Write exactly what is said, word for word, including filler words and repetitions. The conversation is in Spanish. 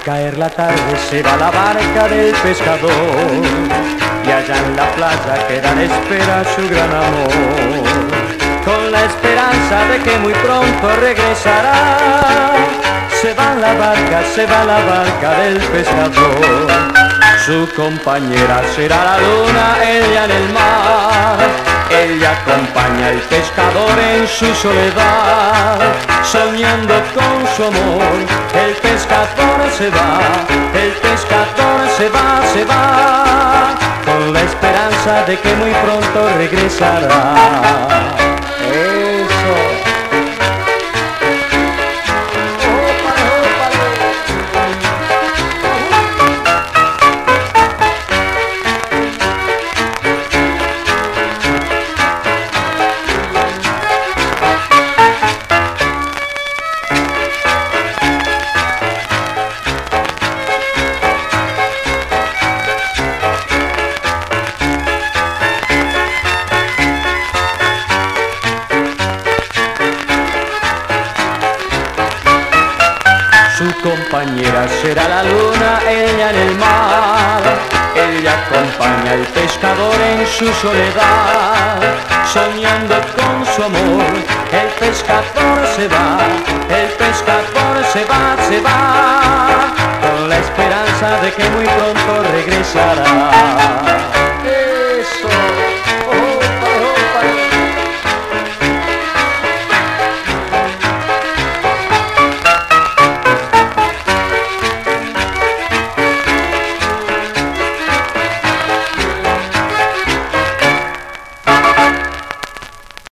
caer la tarde se va la barca del pescador y allá en la playa queda en espera su gran amor, con la esperanza de que muy pronto regresará. Se va la barca, se va la barca del pescador, su compañera será la luna, ella en el mar. Ella acompaña al pescador en su soledad, soñando con su amor. El pescador se va, el pescador se va, se va, con la esperanza de que muy pronto regresará. Eso. Su compañera será la luna, ella en el mar. Ella acompaña al pescador en su soledad, soñando con su amor. El pescador se va, el pescador se va, se va, con la esperanza de que muy pronto regresará.